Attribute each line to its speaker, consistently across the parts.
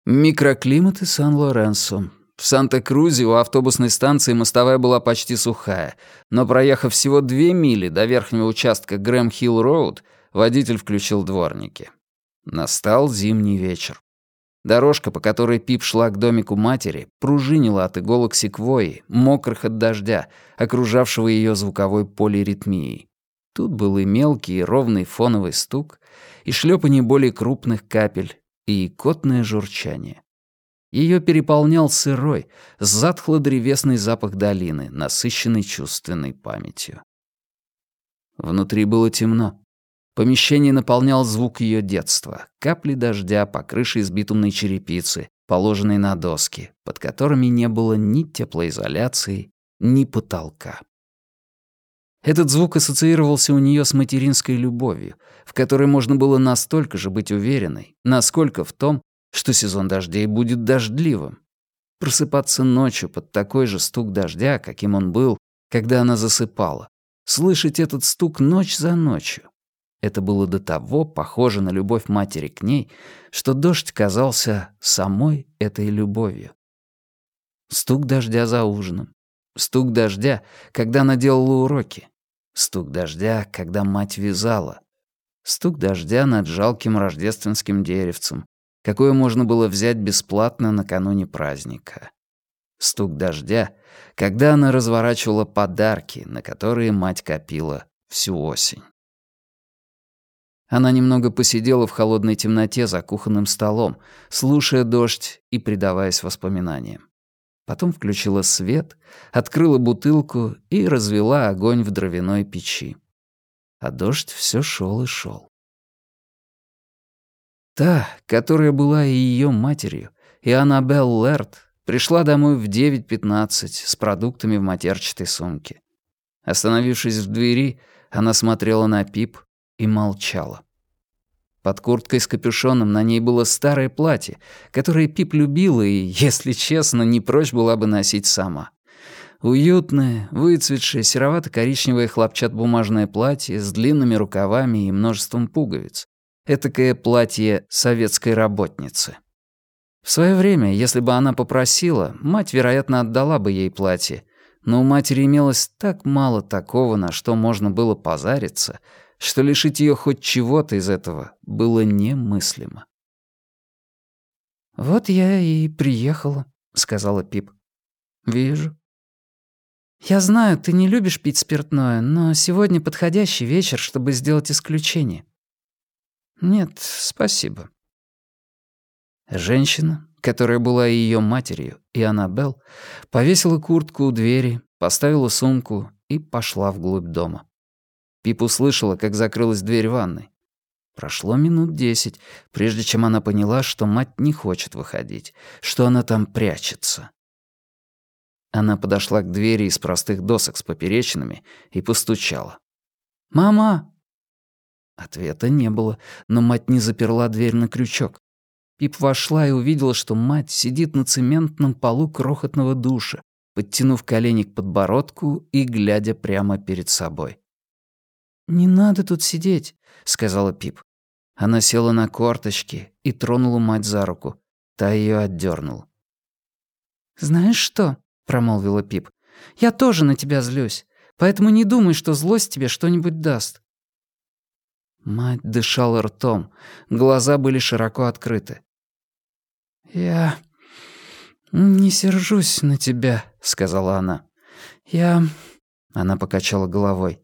Speaker 1: Микроклиматы Сан-Лоренсо. В Санта-Крузе у автобусной станции мостовая была почти сухая, но проехав всего 2 мили до верхнего участка Грэм-Хилл-Роуд, водитель включил дворники. Настал зимний вечер. Дорожка, по которой Пип шла к домику матери, пружинила от иголок секвойи, мокрых от дождя, окружавшего ее звуковой полиритмией. Тут был и мелкий, и ровный фоновый стук, и шлепанье более крупных капель, и икотное журчание. Ее переполнял сырой, затхло-древесный запах долины, насыщенный чувственной памятью. Внутри было темно. Помещение наполнял звук ее детства, капли дождя по крыше из битумной черепицы, положенной на доски, под которыми не было ни теплоизоляции, ни потолка. Этот звук ассоциировался у нее с материнской любовью, в которой можно было настолько же быть уверенной, насколько в том, что сезон дождей будет дождливым. Просыпаться ночью под такой же стук дождя, каким он был, когда она засыпала. Слышать этот стук ночь за ночью. Это было до того похоже на любовь матери к ней, что дождь казался самой этой любовью. Стук дождя за ужином. Стук дождя, когда она делала уроки. Стук дождя, когда мать вязала. Стук дождя над жалким рождественским деревцем, какое можно было взять бесплатно накануне праздника. Стук дождя, когда она разворачивала подарки, на которые мать копила всю осень. Она немного посидела в холодной темноте за кухонным столом, слушая дождь и предаваясь воспоминаниям. Потом включила свет, открыла бутылку и развела огонь в дровяной печи. А дождь все шел и шел. Та, которая была и ее матерью, и Аннабелл Лэрд, пришла домой в 9:15 с продуктами в матерчатой сумке. Остановившись в двери, она смотрела на Пип и молчала. Под курткой с капюшоном на ней было старое платье, которое Пип любила и, если честно, не прочь была бы носить сама. Уютное, выцветшее, серовато-коричневое хлопчатобумажное платье с длинными рукавами и множеством пуговиц. Этакое платье советской работницы. В свое время, если бы она попросила, мать, вероятно, отдала бы ей платье, но у матери имелось так мало такого, на что можно было позариться, что лишить ее хоть чего-то из этого было немыслимо. «Вот я и приехала», — сказала Пип. «Вижу». «Я знаю, ты не любишь пить спиртное, но сегодня подходящий вечер, чтобы сделать исключение». «Нет, спасибо». Женщина, которая была и её матерью, и Аннабелл, повесила куртку у двери, поставила сумку и пошла вглубь дома. Пип услышала, как закрылась дверь ванной. Прошло минут 10, прежде чем она поняла, что мать не хочет выходить, что она там прячется. Она подошла к двери из простых досок с поперечинами и постучала. «Мама!» Ответа не было, но мать не заперла дверь на крючок. Пип вошла и увидела, что мать сидит на цементном полу крохотного душа, подтянув колени к подбородку и глядя прямо перед собой. «Не надо тут сидеть», — сказала Пип. Она села на корточки и тронула мать за руку. Та её отдёрнула. «Знаешь что?» — промолвила Пип. «Я тоже на тебя злюсь, поэтому не думай, что злость тебе что-нибудь даст». Мать дышала ртом, глаза были широко открыты. «Я не сержусь на тебя», — сказала она. Она покачала головой.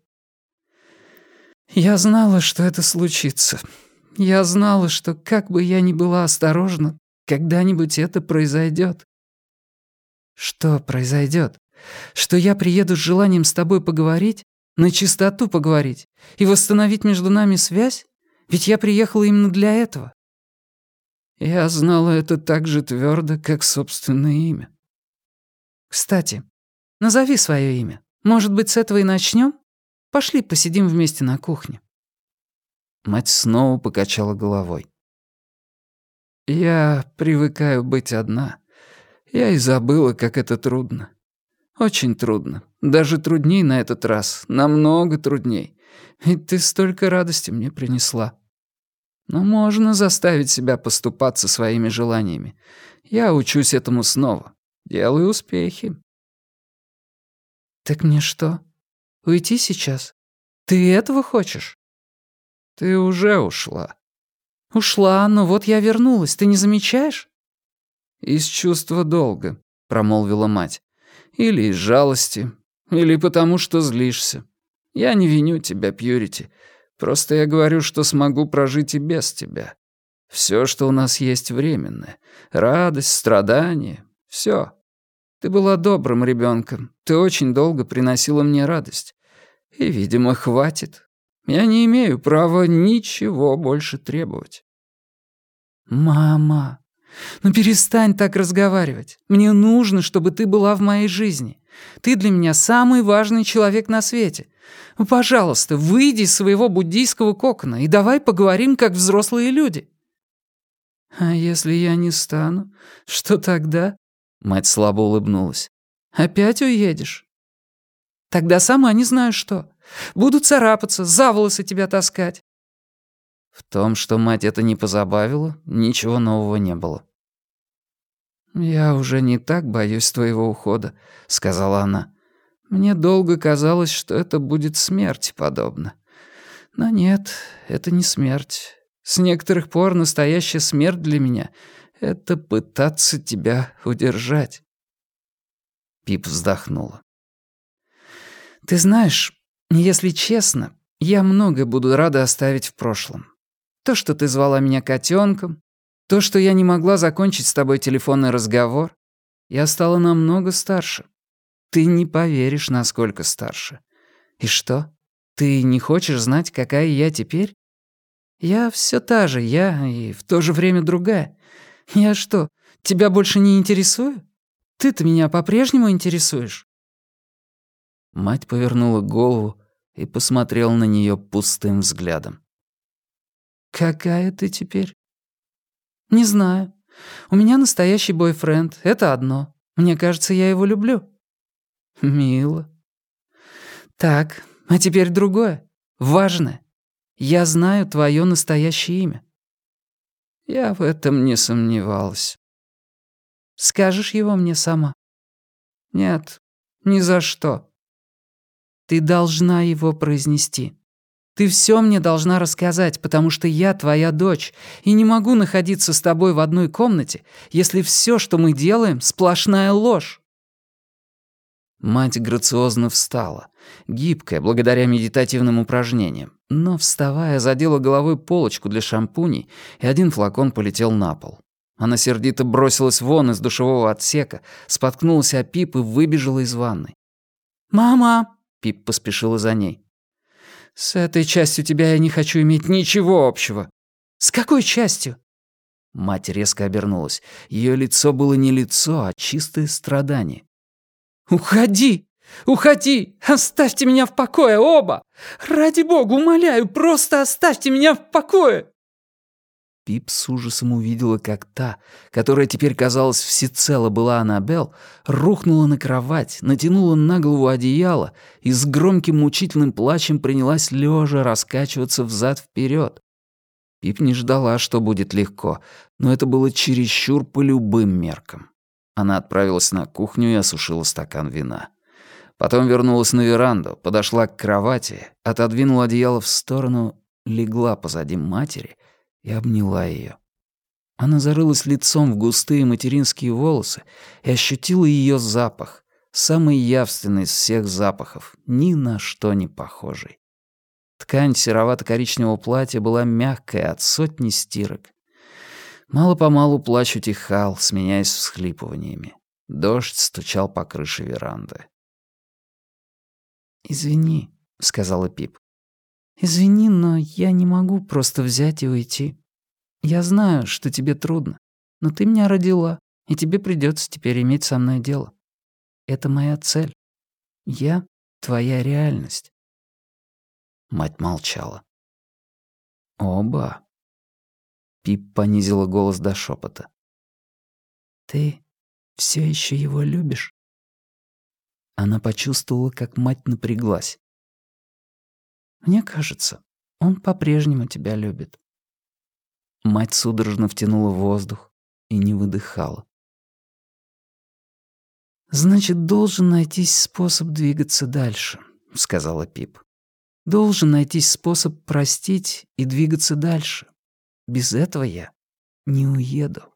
Speaker 1: «Я знала, что это случится. Я знала, что, как бы я ни была осторожна, когда-нибудь это произойдет». «Что произойдет? Что я приеду с желанием с тобой поговорить, на чистоту поговорить и восстановить между нами связь? Ведь я приехала именно для этого». Я знала это так же твердо, как собственное имя. «Кстати, назови свое имя. Может быть, с этого и начнем? Пошли посидим вместе на кухне». Мать снова покачала головой. «Я привыкаю быть одна. Я и забыла, как это трудно. Очень трудно. Даже трудней на этот раз. Намного трудней. Ведь ты столько радости мне принесла». Но можно заставить себя поступаться своими желаниями. Я учусь этому снова. Делаю успехи». «Так мне что, уйти сейчас? Ты этого хочешь?» «Ты уже ушла». «Ушла, но вот я вернулась, ты не замечаешь?» «Из чувства долга», — промолвила мать. «Или из жалости, или потому что злишься. Я не виню тебя, Пьюрити. Просто я говорю, что смогу прожить и без тебя. Все, что у нас есть, временное. Радость, страдания — все. Ты была добрым ребенком, ты очень долго приносила мне радость. И, видимо, хватит. Я не имею права ничего больше требовать». «Мама, ну перестань так разговаривать. Мне нужно, чтобы ты была в моей жизни. Ты для меня самый важный человек на свете. Ну, пожалуйста, выйди из своего буддийского кокона и давай поговорим, как взрослые люди». «А если я не стану, что тогда?» Мать слабо улыбнулась. «Опять уедешь?» «Тогда сама не знаю что. Буду царапаться, за волосы тебя таскать». В том, что мать это не позабавила, ничего нового не было. «Я уже не так боюсь твоего ухода», — сказала она. «Мне долго казалось, что это будет смерти подобно. Но нет, это не смерть. С некоторых пор настоящая смерть для меня — это пытаться тебя удержать». Пип вздохнула. «Ты знаешь, если честно, я многое буду рада оставить в прошлом. То, что ты звала меня котенком, то, что я не могла закончить с тобой телефонный разговор. Я стала намного старше. Ты не поверишь, насколько старше. И что? Ты не хочешь знать, какая я теперь? Я все та же я и в то же время другая. Я что, тебя больше не интересую? Ты-то меня по-прежнему интересуешь?» Мать повернула голову и посмотрела на нее пустым взглядом. «Какая ты теперь?» «Не знаю. У меня настоящий бойфренд. Это одно. Мне кажется, я его люблю». «Мило». «Так, а теперь другое. Важное. Я знаю твое настоящее имя». «Я в этом не сомневалась». «Скажешь его мне сама?» «Нет, ни за что». «Ты должна его произнести. Ты все мне должна рассказать, потому что я твоя дочь и не могу находиться с тобой в одной комнате, если все, что мы делаем, сплошная ложь». Мать грациозно встала, гибкая, благодаря медитативным упражнениям, но, вставая, задела головой полочку для шампуней, и один флакон полетел на пол. Она сердито бросилась вон из душевого отсека, споткнулась о Пип и выбежала из ванной. «Мама!» — Пип поспешила за ней. «С этой частью тебя я не хочу иметь ничего общего». «С какой частью?» Мать резко обернулась. Ее лицо было не лицо, а чистое страдание. «Уходи! Уходи! Оставьте меня в покое, оба! Ради бога, умоляю, просто оставьте меня в покое!» Пип с ужасом увидела, как та, которая теперь, казалось, всецело была Аннабелл, рухнула на кровать, натянула на голову одеяло и с громким мучительным плачем принялась лежа раскачиваться взад-вперед. Пип не ждала, что будет легко, но это было чересчур по любым меркам. Она отправилась на кухню и осушила стакан вина. Потом вернулась на веранду, подошла к кровати, отодвинула одеяло в сторону, легла позади матери и обняла ее. Она зарылась лицом в густые материнские волосы и ощутила ее запах, самый явственный из всех запахов, ни на что не похожий. Ткань серовато-коричневого платья была мягкая от сотни стирок. Мало-помалу плач утихал, сменяясь всхлипываниями. Дождь стучал по крыше веранды. «Извини», — сказала Пип. «Извини, но я не могу просто взять и уйти. Я знаю, что тебе трудно, но ты меня родила, и тебе придется теперь иметь со мной дело. Это моя цель. Я — твоя реальность». Мать молчала. «Оба». Пип понизила голос до шепота. «Ты все еще его любишь?» Она почувствовала, как мать напряглась. «Мне кажется, он по-прежнему тебя любит». Мать судорожно втянула воздух и не выдыхала. «Значит, должен найтись способ двигаться дальше», — сказала Пип. «Должен найтись способ простить и двигаться дальше. Без этого я не уеду».